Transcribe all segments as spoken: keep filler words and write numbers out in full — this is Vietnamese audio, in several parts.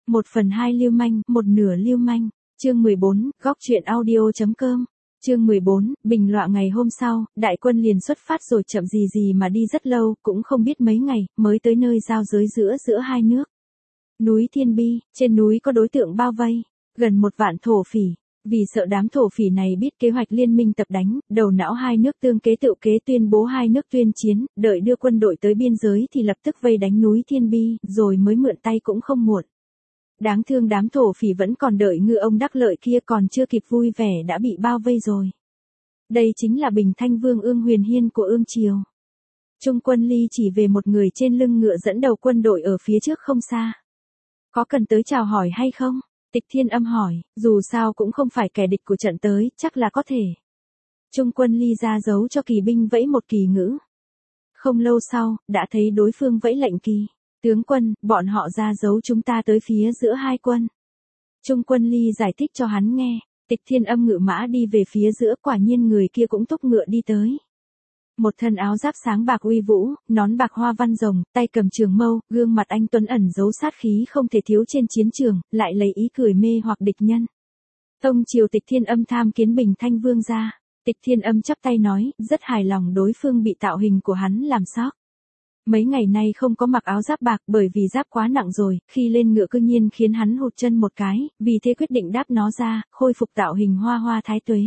Một phần hai lưu manh, một nửa lưu manh. Chương mười bốn, góc truyện audio chấm com. Chương mười bốn, bình loạn ngày hôm sau, đại quân liền xuất phát rồi chậm gì gì mà đi rất lâu, cũng không biết mấy ngày, mới tới nơi giao giới giữa giữa hai nước. Núi Thiên Bi, trên núi có đối tượng bao vây, gần một vạn thổ phỉ. Vì sợ đám thổ phỉ này biết kế hoạch liên minh tập đánh, đầu não hai nước tương kế tự kế tuyên bố hai nước tuyên chiến, đợi đưa quân đội tới biên giới thì lập tức vây đánh núi Thiên Bi, rồi mới mượn tay cũng không muộn. Đáng thương đám thổ phỉ vẫn còn đợi ngư ông đắc lợi kia, còn chưa kịp vui vẻ đã bị bao vây rồi. Đây chính là Bình Thanh Vương Ương Huyền Hiên của Ương Triều. Trung Quân Ly chỉ về một người trên lưng ngựa dẫn đầu quân đội ở phía trước không xa. Có cần tới chào hỏi hay không? Tịch Thiên Âm hỏi, dù sao cũng không phải kẻ địch của trận tới, chắc là có thể. Trung Quân Ly ra dấu cho kỳ binh vẫy một kỳ ngữ. Không lâu sau, đã thấy đối phương vẫy lệnh kỳ. Tướng quân, bọn họ ra dấu chúng ta tới phía giữa hai quân. Trung Quân Ly giải thích cho hắn nghe. Tịch Thiên Âm ngự mã đi về phía giữa, quả nhiên người kia cũng túc ngựa đi tới. Một thân áo giáp sáng bạc uy vũ, nón bạc hoa văn rồng, tay cầm trường mâu, gương mặt anh tuấn ẩn giấu sát khí không thể thiếu trên chiến trường, lại lấy ý cười mê hoặc địch nhân. Tông triều Tịch Thiên Âm tham kiến Bình Thanh Vương gia. Tịch Thiên Âm chắp tay nói, rất hài lòng đối phương bị tạo hình của hắn làm sót. Mấy ngày nay không có mặc áo giáp bạc bởi vì giáp quá nặng rồi, khi lên ngựa cư nhiên khiến hắn hụt chân một cái, vì thế quyết định đáp nó ra, khôi phục tạo hình hoa hoa thái tuế.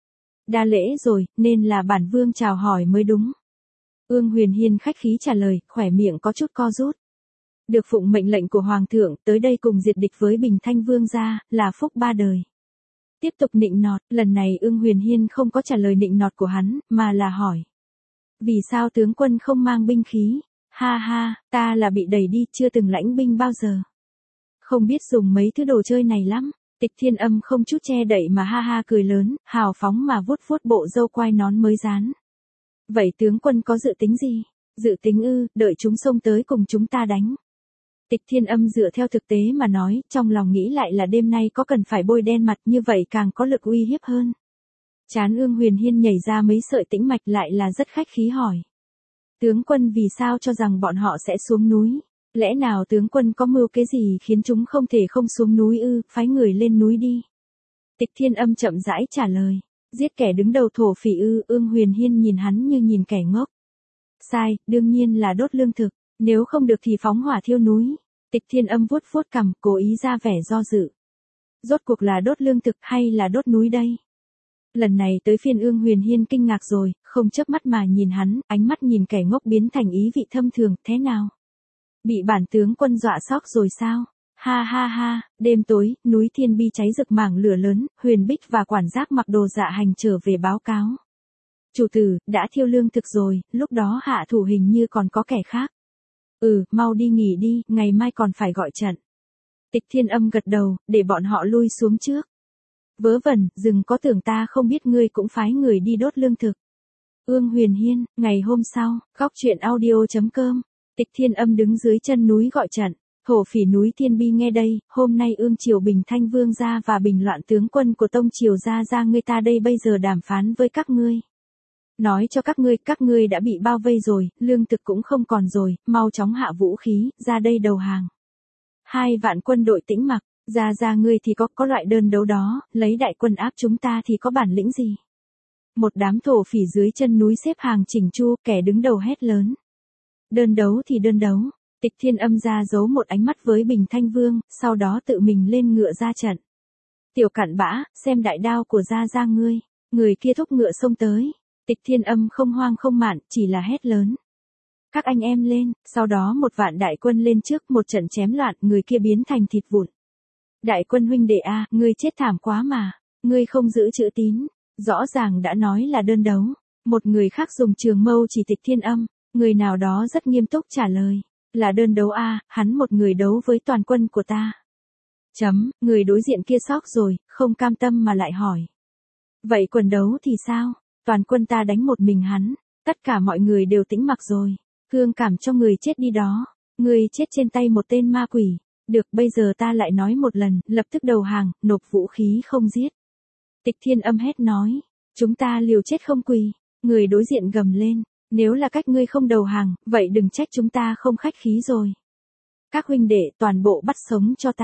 Đa lễ rồi, nên là bản vương chào hỏi mới đúng. Ương Huyền Hiên khách khí trả lời, khỏe miệng có chút co rút. Được phụng mệnh lệnh của Hoàng thượng, tới đây cùng diệt địch với Bình Thanh Vương gia, là phúc ba đời. Tiếp tục nịnh nọt, lần này Ương Huyền Hiên không có trả lời nịnh nọt của hắn, mà là hỏi. Vì sao tướng quân không mang binh khí? Ha ha, ta là bị đẩy đi, chưa từng lãnh binh bao giờ. Không biết dùng mấy thứ đồ chơi này lắm. Tịch Thiên Âm không chút che đậy mà ha ha cười lớn, hào phóng mà vuốt vuốt bộ râu quai nón mới dán. Vậy tướng quân có dự tính gì? Dự tính ư, đợi chúng xông tới cùng chúng ta đánh. Tịch Thiên Âm dựa theo thực tế mà nói, trong lòng nghĩ lại là đêm nay có cần phải bôi đen mặt, như vậy càng có lực uy hiếp hơn. Trán Ương Huyền Hiên nhảy ra mấy sợi tĩnh mạch, lại là rất khách khí hỏi. Tướng quân vì sao cho rằng bọn họ sẽ xuống núi? Lẽ nào tướng quân có mưu kế gì khiến chúng không thể không xuống núi ư, phái người lên núi đi? Tịch Thiên Âm chậm rãi trả lời. Giết kẻ đứng đầu thổ phỉ ư? Ương Huyền Hiên nhìn hắn như nhìn kẻ ngốc. Sai, đương nhiên là đốt lương thực, nếu không được thì phóng hỏa thiêu núi. Tịch Thiên Âm vuốt vuốt cằm, cố ý ra vẻ do dự. Rốt cuộc là đốt lương thực hay là đốt núi đây? Lần này tới phiên Ương Huyền Hiên kinh ngạc rồi, không chớp mắt mà nhìn hắn, ánh mắt nhìn kẻ ngốc biến thành ý vị thâm thường, thế nào? Bị bản tướng quân dọa sốc rồi sao? Ha ha ha, đêm tối, núi Thiên Bi cháy rực mảng lửa lớn, Huyền Bích và quản giác mặc đồ dạ hành trở về báo cáo. Chủ tử, đã thiêu lương thực rồi, lúc đó hạ thủ hình như còn có kẻ khác. Ừ, mau đi nghỉ đi, ngày mai còn phải gọi trận. Tịch Thiên Âm gật đầu, để bọn họ lui xuống trước. Vớ vẩn, đừng có tưởng ta không biết ngươi cũng phái người đi đốt lương thực. Ương Huyền Hiên, ngày hôm sau, góc truyện audio chấm com. Tịch Thiên Âm đứng dưới chân núi gọi trận. Thổ phỉ núi Thiên Bi nghe đây, hôm nay Ương Triều Bình Thanh Vương gia và bình loạn tướng quân của Tông Triều gia ra ngươi ta đây bây giờ đàm phán với các ngươi. Nói cho các ngươi, các ngươi đã bị bao vây rồi, lương thực cũng không còn rồi, mau chóng hạ vũ khí, ra đây đầu hàng. Hai vạn quân đội tĩnh mặc, ra ra ngươi thì có, có loại đơn đấu đó, lấy đại quân áp chúng ta thì có bản lĩnh gì. Một đám thổ phỉ dưới chân núi xếp hàng chỉnh chu, kẻ đứng đầu hét lớn. Đơn đấu thì đơn đấu. Tịch Thiên Âm ra giấu một ánh mắt với Bình Thanh Vương, sau đó tự mình lên ngựa ra trận. Tiểu cặn bã, xem đại đao của gia gia ngươi. Người kia thúc ngựa xông tới. Tịch Thiên Âm không hoang không mạn, chỉ là hét lớn. Các anh em lên, sau đó một vạn đại quân lên trước, một trận chém loạn, người kia biến thành thịt vụn. Đại quân huynh đệ a, ngươi chết thảm quá mà, ngươi không giữ chữ tín, rõ ràng đã nói là đơn đấu. Một người khác dùng trường mâu chỉ Tịch Thiên Âm, người nào đó rất nghiêm túc trả lời, là đơn đấu a, hắn một người đấu với toàn quân của ta. Chấm, người đối diện kia sốc rồi, không cam tâm mà lại hỏi. Vậy quần đấu thì sao? Toàn quân ta đánh một mình hắn, tất cả mọi người đều tĩnh mặc rồi, thương cảm cho người chết đi đó, người chết trên tay một tên ma quỷ. Được, bây giờ ta lại nói một lần, lập tức đầu hàng, nộp vũ khí không giết. Tịch Thiên Âm hét nói, chúng ta liều chết không quỳ. Người đối diện gầm lên, nếu là cách ngươi không đầu hàng, vậy đừng trách chúng ta không khách khí rồi. Các huynh đệ toàn bộ bắt sống cho ta.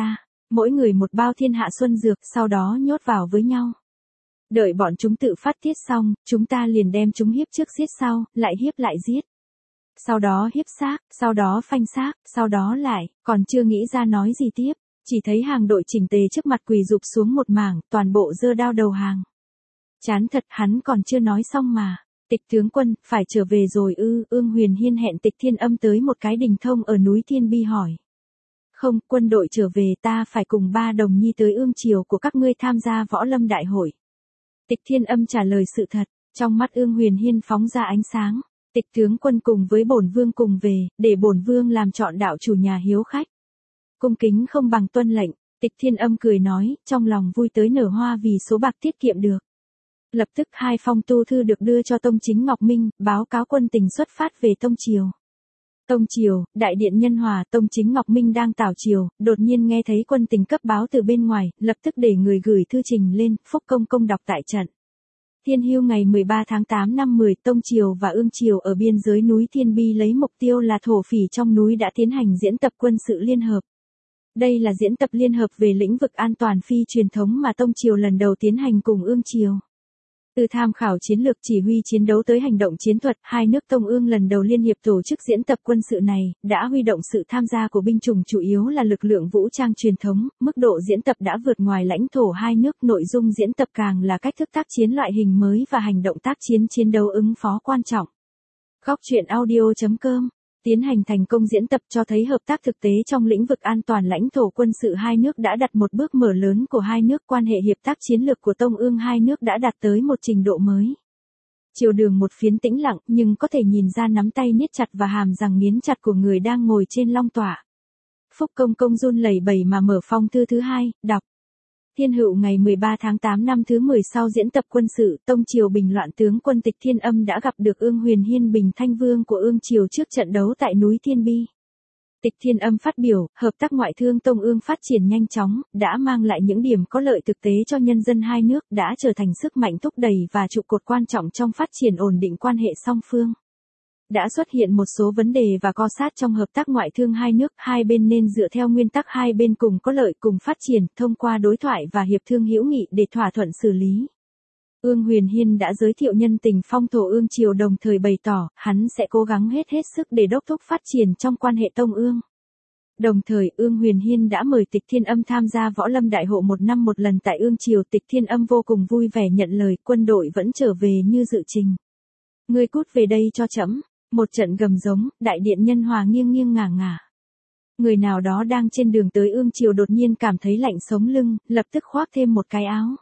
Mỗi người một bao thiên hạ xuân dược, sau đó nhốt vào với nhau. Đợi bọn chúng tự phát tiết xong, chúng ta liền đem chúng hiếp trước giết sau, lại hiếp lại giết. Sau đó hiếp xác, sau đó phanh xác, sau đó lại, còn chưa nghĩ ra nói gì tiếp, chỉ thấy hàng đội chỉnh tề trước mặt quỳ rụp xuống một mảng, toàn bộ giơ đao đầu hàng. Chán thật, hắn còn chưa nói xong mà. Tịch tướng quân, phải trở về rồi ư? Ương Huyền Hiên hẹn Tịch Thiên Âm tới một cái đình thông ở núi Thiên Bi hỏi. Không, quân đội trở về, ta phải cùng ba đồng nhi tới ương triều của các ngươi tham gia võ lâm đại hội. Tịch Thiên Âm trả lời sự thật, trong mắt Ương Huyền Hiên phóng ra ánh sáng. Tịch tướng quân cùng với bổn vương cùng về, để bổn vương làm chọn đạo chủ nhà hiếu khách. Cung kính không bằng tuân lệnh, Tịch Thiên Âm cười nói, trong lòng vui tới nở hoa vì số bạc tiết kiệm được. Lập tức hai phong tu thư được đưa cho Tông Chính Ngọc Minh, báo cáo quân tình xuất phát về Tông Triều. Tông Triều, đại điện nhân hòa, Tông Chính Ngọc Minh đang tảo triều, đột nhiên nghe thấy quân tình cấp báo từ bên ngoài, lập tức để người gửi thư trình lên, Phúc Công Công đọc tại trận. Thiên Hưu ngày mười ba tháng tám năm mười, Tông Triều và Ương Triều ở biên giới núi Thiên Bi lấy mục tiêu là thổ phỉ trong núi đã tiến hành diễn tập quân sự liên hợp. Đây là diễn tập liên hợp về lĩnh vực an toàn phi truyền thống mà Tông Triều lần đầu tiến hành cùng Ương Triều. Từ tham khảo chiến lược chỉ huy chiến đấu tới hành động chiến thuật, hai nước Tông Ương lần đầu liên hiệp tổ chức diễn tập quân sự này, đã huy động sự tham gia của binh chủng chủ yếu là lực lượng vũ trang truyền thống, mức độ diễn tập đã vượt ngoài lãnh thổ hai nước, nội dung diễn tập càng là cách thức tác chiến loại hình mới và hành động tác chiến chiến đấu ứng phó quan trọng. Góc truyện audio chấm com tiến hành thành công diễn tập cho thấy hợp tác thực tế trong lĩnh vực an toàn lãnh thổ quân sự hai nước đã đặt một bước mở lớn của hai nước, quan hệ hiệp tác chiến lược của Tông Ương hai nước đã đạt tới một trình độ mới. Triều đường một phiến tĩnh lặng nhưng có thể nhìn ra nắm tay niết chặt và hàm răng nghiến chặt của người đang ngồi trên long tọa. Phúc Công Công run lẩy bẩy mà mở phong thư thứ hai, đọc. Thiên Hựu ngày mười ba tháng tám năm thứ mười sau diễn tập quân sự, Tông Triều bình loạn tướng quân Tịch Thiên Âm đã gặp được Ương Huyền Hiên Bình Thanh Vương của Ương Triều trước trận đấu tại núi Thiên Bi. Tịch Thiên Âm phát biểu, hợp tác ngoại thương Tông Ương phát triển nhanh chóng, đã mang lại những điểm có lợi thực tế cho nhân dân hai nước, đã trở thành sức mạnh thúc đẩy và trụ cột quan trọng trong phát triển ổn định quan hệ song phương. Đã xuất hiện một số vấn đề và co sát trong hợp tác ngoại thương hai nước, hai bên nên dựa theo nguyên tắc hai bên cùng có lợi cùng phát triển, thông qua đối thoại và hiệp thương hữu nghị để thỏa thuận xử lý. Ương Huyền Hiên đã giới thiệu nhân tình phong thổ Ương Triều, đồng thời bày tỏ, hắn sẽ cố gắng hết hết sức để đốc thúc phát triển trong quan hệ Tông Ương. Đồng thời, Ương Huyền Hiên đã mời Tịch Thiên Âm tham gia võ lâm đại hội một năm một lần tại Ương Triều. Tịch Thiên Âm vô cùng vui vẻ nhận lời, quân đội vẫn trở về như dự trình. Ngươi cút về đây cho trẫm. Một trận gầm giống, đại điện nhân hòa nghiêng nghiêng ngả ngả. Người nào đó đang trên đường tới Ương Triều đột nhiên cảm thấy lạnh sống lưng, lập tức khoác thêm một cái áo.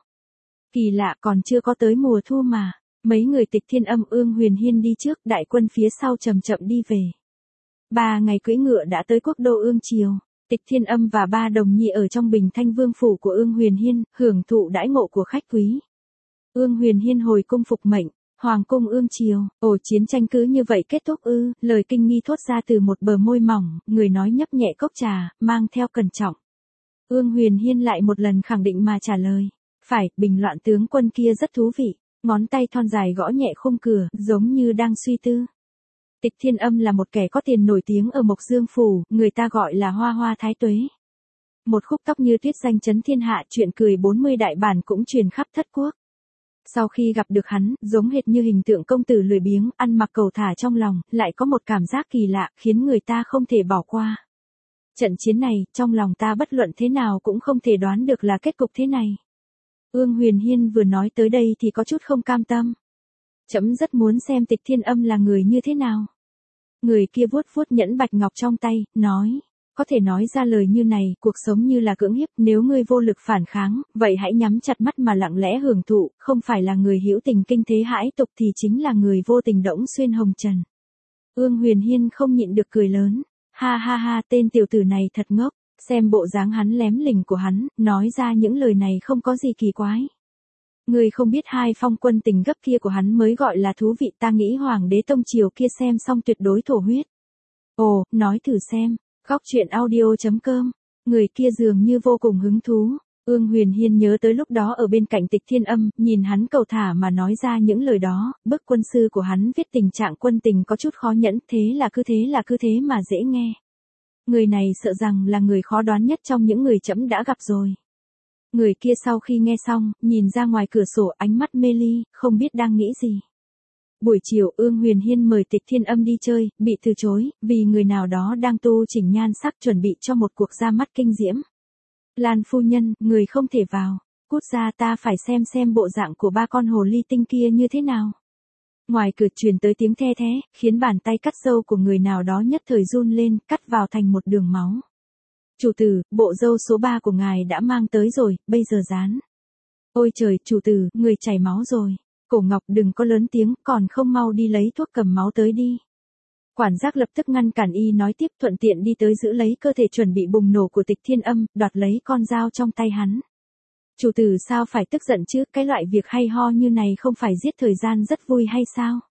Kỳ lạ, còn chưa có tới mùa thu mà. Mấy người Tịch Thiên Âm, Ương Huyền Hiên đi trước, đại quân phía sau chậm chậm đi về. Ba ngày cưỡi ngựa đã tới quốc đô Ương Triều. Tịch Thiên Âm và ba đồng nhi ở trong Bình Thanh Vương phủ của Ương Huyền Hiên, hưởng thụ đãi ngộ của khách quý. Ương Huyền Hiên hồi cung phục mệnh. Hoàng cung Ương Triều, ồ chiến tranh cứ như vậy kết thúc ư? Lời kinh nghi thốt ra từ một bờ môi mỏng, người nói nhấp nhẹ cốc trà, mang theo cẩn trọng. Ương Huyền Hiên lại một lần khẳng định mà trả lời. Phải, bình loạn tướng quân kia rất thú vị. Ngón tay thon dài gõ nhẹ khung cửa, giống như đang suy tư. Tịch Thiên Âm là một kẻ có tiền nổi tiếng ở Mộc Dương Phủ, người ta gọi là Hoa Hoa Thái Tuế. Một khúc tóc như tuyết danh chấn thiên hạ, chuyện cười bốn mươi đại bản cũng truyền khắp thất quốc. Sau khi gặp được hắn, giống hệt như hình tượng công tử lười biếng, ăn mặc cầu thả trong lòng, lại có một cảm giác kỳ lạ, khiến người ta không thể bỏ qua. Trận chiến này, trong lòng ta bất luận thế nào cũng không thể đoán được là kết cục thế này. Ương Huyền Hiên vừa nói tới đây thì có chút không cam tâm. Trẫm rất muốn xem Tịch Thiên Âm là người như thế nào. Người kia vuốt vuốt nhẫn bạch ngọc trong tay, nói. Có thể nói ra lời như này, cuộc sống như là cưỡng hiếp, nếu ngươi vô lực phản kháng, vậy hãy nhắm chặt mắt mà lặng lẽ hưởng thụ, không phải là người hữu tình kinh thế hãi tục thì chính là người vô tình đỗng xuyên hồng trần. Ương Huyền Hiên không nhịn được cười lớn, ha ha ha, tên tiểu tử này thật ngốc, xem bộ dáng hắn lém lỉnh của hắn, nói ra những lời này không có gì kỳ quái. Ngươi không biết hai phong quân tình gấp kia của hắn mới gọi là thú vị, ta nghĩ Hoàng đế Tông Triều kia xem xong tuyệt đối thổ huyết. Ồ, nói thử xem. Góc truyện audio chấm com, người kia dường như vô cùng hứng thú. Ương Huyền Hiên nhớ tới lúc đó ở bên cạnh Tịch Thiên Âm, nhìn hắn cầu thả mà nói ra những lời đó, bức quân sư của hắn viết tình trạng quân tình có chút khó nhẫn, thế là cứ thế là cứ thế mà dễ nghe. Người này sợ rằng là người khó đoán nhất trong những người trẫm đã gặp rồi. Người kia sau khi nghe xong, nhìn ra ngoài cửa sổ ánh mắt mê ly, không biết đang nghĩ gì. Buổi chiều Ương Huyền Hiên mời Tịch Thiên Âm đi chơi, bị từ chối, vì người nào đó đang tu chỉnh nhan sắc chuẩn bị cho một cuộc ra mắt kinh diễm. Lan phu nhân, người không thể vào, cút ra, ta phải xem xem bộ dạng của ba con hồ ly tinh kia như thế nào. Ngoài cửa truyền tới tiếng the thé, khiến bàn tay cắt râu của người nào đó nhất thời run lên, cắt vào thành một đường máu. Chủ tử, bộ râu số ba của ngài đã mang tới rồi, bây giờ dán. Ôi trời, chủ tử, người chảy máu rồi. Cổ Ngọc đừng có lớn tiếng, còn không mau đi lấy thuốc cầm máu tới đi. Quản giác lập tức ngăn cản y nói tiếp, thuận tiện đi tới giữ lấy cơ thể chuẩn bị bùng nổ của Tịch Thiên Âm, đoạt lấy con dao trong tay hắn. Chủ tử sao phải tức giận chứ, cái loại việc hay ho như này không phải giết thời gian rất vui hay sao?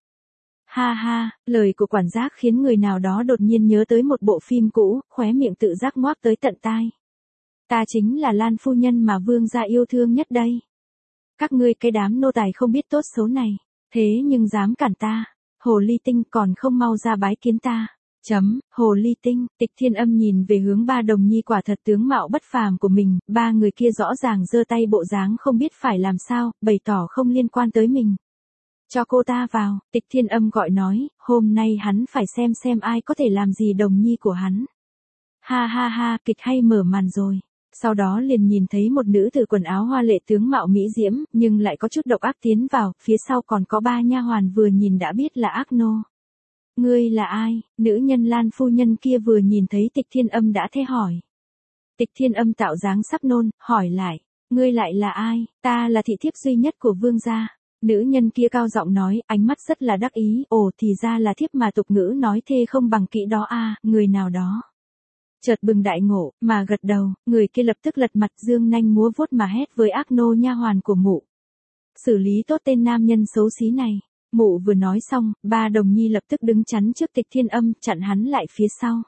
Ha ha, lời của quản giác khiến người nào đó đột nhiên nhớ tới một bộ phim cũ, khóe miệng tự giác ngoác tới tận tai. Ta chính là Lan phu nhân mà vương gia yêu thương nhất đây. Các ngươi cái đám nô tài không biết tốt xấu này, thế nhưng dám cản ta, hồ ly tinh còn không mau ra bái kiến ta. Chấm, hồ ly tinh, Tịch Thiên Âm nhìn về hướng ba đồng nhi quả thật tướng mạo bất phàm của mình, ba người kia rõ ràng giơ tay bộ dáng không biết phải làm sao, bày tỏ không liên quan tới mình. Cho cô ta vào, Tịch Thiên Âm gọi nói, hôm nay hắn phải xem xem ai có thể làm gì đồng nhi của hắn. Ha ha ha, kịch hay mở màn rồi. Sau đó liền nhìn thấy một nữ tử quần áo hoa lệ tướng mạo mỹ diễm, nhưng lại có chút độc ác tiến vào, phía sau còn có ba nha hoàn vừa nhìn đã biết là ác nô. Ngươi là ai? Nữ nhân Lan phu nhân kia vừa nhìn thấy Tịch Thiên Âm đã thế hỏi. Tịch Thiên Âm tạo dáng sắp nôn, hỏi lại, ngươi lại là ai? Ta là thị thiếp duy nhất của vương gia. Nữ nhân kia cao giọng nói, ánh mắt rất là đắc ý, ồ thì ra là thiếp mà tục ngữ nói thê không bằng kỹ đó a, người nào đó. Chợt bừng đại ngộ, mà gật đầu, người kia lập tức lật mặt dương nanh múa vuốt mà hét với ác nô nha hoàn của mụ. Xử lý tốt tên nam nhân xấu xí này. Mụ vừa nói xong, ba đồng nhi lập tức đứng chắn trước Tịch Thiên Âm, chặn hắn lại phía sau.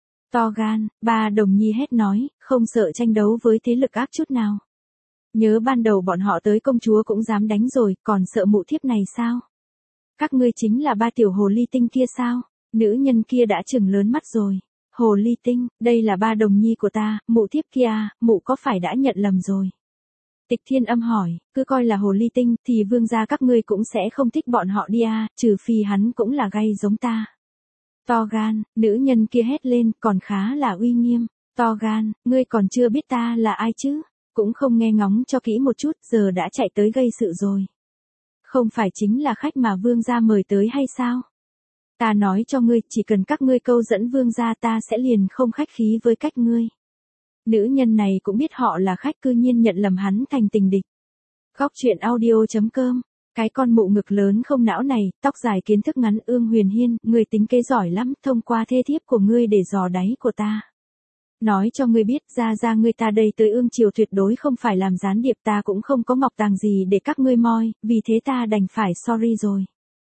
To gan, ba đồng nhi hét nói, không sợ tranh đấu với thế lực ác chút nào. Nhớ ban đầu bọn họ tới công chúa cũng dám đánh rồi, còn sợ mụ thiếp này sao? Các ngươi chính là ba tiểu hồ ly tinh kia sao? Nữ nhân kia đã trừng lớn mắt rồi. Hồ ly tinh, đây là ba đồng nhi của ta, mụ thiếp kia, mụ có phải đã nhận lầm rồi? Tịch Thiên Âm hỏi, cứ coi là hồ ly tinh, thì vương gia các ngươi cũng sẽ không thích bọn họ đi à, trừ phi hắn cũng là gay giống ta. To gan, nữ nhân kia hét lên, còn khá là uy nghiêm. To gan, ngươi còn chưa biết ta là ai chứ? Cũng không nghe ngóng cho kỹ một chút, giờ đã chạy tới gây sự rồi. Không phải chính là khách mà vương gia mời tới hay sao? Ta nói cho ngươi, chỉ cần các ngươi câu dẫn vương gia ta sẽ liền không khách khí với cách ngươi. Nữ nhân này cũng biết họ là khách cư nhiên nhận lầm hắn thành tình địch. Góc truyện audio chấm com. Cái con mụ ngực lớn không não này, tóc dài kiến thức ngắn Ương Huyền Hiên, ngươi tính kế giỏi lắm, thông qua thê thiếp của ngươi để dò đáy của ta. Nói cho ngươi biết, ra ra ngươi ta đây tới Ương Triều tuyệt đối không phải làm gián điệp, ta cũng không có ngọc tàng gì để các ngươi moi, vì thế ta đành phải sorry rồi.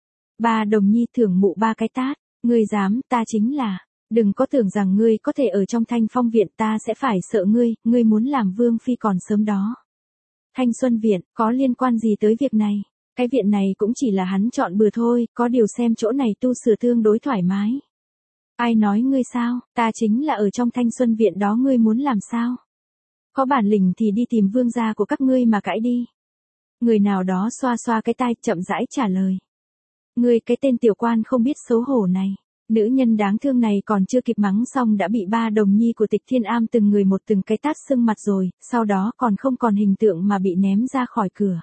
Ba đồng nhi thưởng mụ ba cái tát, ngươi dám, ta chính là, đừng có tưởng rằng ngươi có thể ở trong Thanh Phong viện, ta sẽ phải sợ ngươi, ngươi muốn làm vương phi còn sớm đó. Thanh Xuân viện, có liên quan gì tới việc này? Cái viện này cũng chỉ là hắn chọn bừa thôi, có điều xem chỗ này tu sửa tương đối thoải mái. Ai nói ngươi sao, ta chính là ở trong Thanh Xuân viện đó, ngươi muốn làm sao? Có bản lĩnh thì đi tìm vương gia của các ngươi mà cãi đi. Người nào đó xoa xoa cái tai, chậm rãi trả lời. Ngươi cái tên tiểu quan không biết xấu hổ này. Nữ nhân đáng thương này còn chưa kịp mắng xong đã bị ba đồng nhi của Tịch Thiên Am từng người một từng cái tát sưng mặt rồi, sau đó còn không còn hình tượng mà bị ném ra khỏi cửa.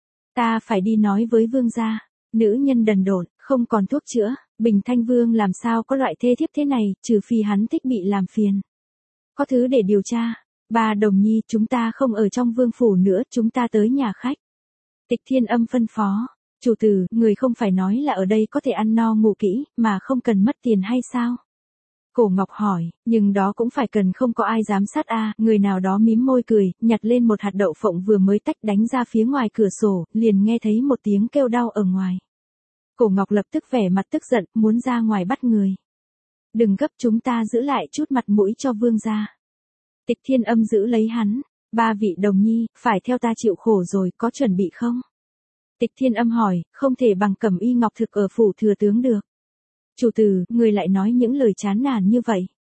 Ta phải đi nói với vương gia. Nữ nhân đần độn, không còn thuốc chữa, Bình Thanh Vương làm sao có loại thê thiếp thế này, trừ phi hắn thích bị làm phiền. Có thứ để điều tra. Ba đồng nhi, chúng ta không ở trong vương phủ nữa, chúng ta tới nhà khách. Tịch Thiên Âm phân phó. Chủ tử, người không phải nói là ở đây có thể ăn no ngủ kỹ, mà không cần mất tiền hay sao? Cổ Ngọc hỏi, nhưng đó cũng phải cần không có ai giám sát a. Người nào đó mím môi cười, nhặt lên một hạt đậu phộng vừa mới tách đánh ra phía ngoài cửa sổ, liền nghe thấy một tiếng kêu đau ở ngoài. Cổ Ngọc lập tức vẻ mặt tức giận, muốn ra ngoài bắt người. Đừng gấp, chúng ta giữ lại chút mặt mũi cho vương gia. Tịch Thiên Âm giữ lấy hắn, ba vị đồng nhi, phải theo ta chịu khổ rồi, có chuẩn bị không? Tịch Thiên Âm hỏi, không thể bằng cẩm y ngọc thực ở phủ thừa tướng được. Chủ tử, người lại nói những lời chán nản như vậy.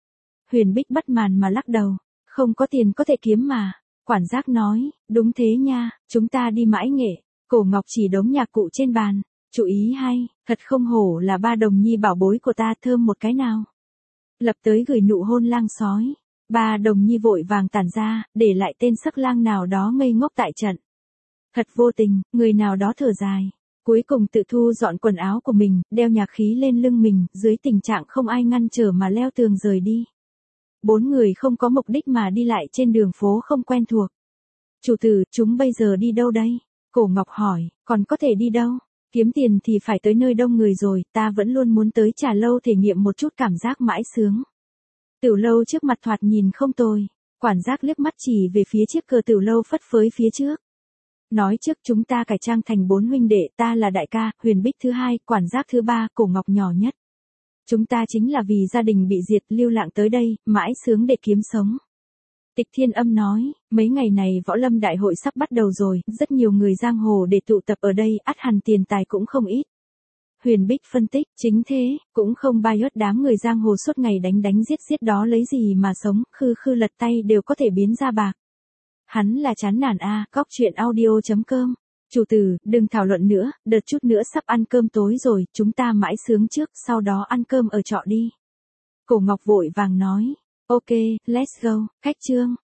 Huyền Bích bất màn mà lắc đầu. Không có tiền có thể kiếm mà. Quản giác nói, đúng thế nha, chúng ta đi mãi nghệ. Cổ Ngọc chỉ đống nhạc cụ trên bàn. Chú ý hay, thật không hổ là ba đồng nhi bảo bối của ta, thơm một cái nào. Lập tới gửi nụ hôn lang sói. Ba đồng nhi vội vàng tản ra, để lại tên sắc lang nào đó ngây ngốc tại trận. Thật vô tình, người nào đó thở dài. Cuối cùng tự thu dọn quần áo của mình, đeo nhạc khí lên lưng mình, dưới tình trạng không ai ngăn trở mà leo tường rời đi. Bốn người không có mục đích mà đi lại trên đường phố không quen thuộc. Chủ tử, chúng bây giờ đi đâu đây? Cổ Ngọc hỏi, còn có thể đi đâu? Kiếm tiền thì phải tới nơi đông người rồi, ta vẫn luôn muốn tới trà lâu thể nghiệm một chút cảm giác mãi sướng. Tiểu lâu trước mặt thoạt nhìn không tồi. Quản giác liếc mắt chỉ về phía chiếc cờ tiểu lâu phất phới phía trước. Nói trước chúng ta cải trang thành bốn huynh đệ, ta là đại ca, Huyền Bích thứ hai, quản giác thứ ba, Cổ Ngọc nhỏ nhất. Chúng ta chính là vì gia đình bị diệt lưu lạc tới đây, mãi sướng để kiếm sống. Tịch Thiên Âm nói, mấy ngày này võ lâm đại hội sắp bắt đầu rồi, rất nhiều người giang hồ để tụ tập ở đây, ắt hẳn tiền tài cũng không ít. Huyền Bích phân tích, chính thế, cũng không bao yết đám người giang hồ suốt ngày đánh đánh giết giết đó lấy gì mà sống, khư khư lật tay đều có thể biến ra bạc. Hắn là chán nản a, à, góc chuyện audio chấm com. Chủ tử, đừng thảo luận nữa, đợt chút nữa sắp ăn cơm tối rồi, chúng ta mãi sướng trước, sau đó ăn cơm ở trọ đi. Cổ Ngọc vội vàng nói, ok, let's go, khách trương.